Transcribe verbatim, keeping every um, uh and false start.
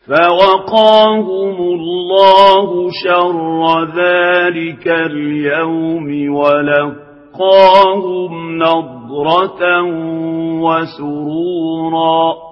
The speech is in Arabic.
فوقاهم الله شر ذلك اليوم ولقاهم نضرة وسرورا.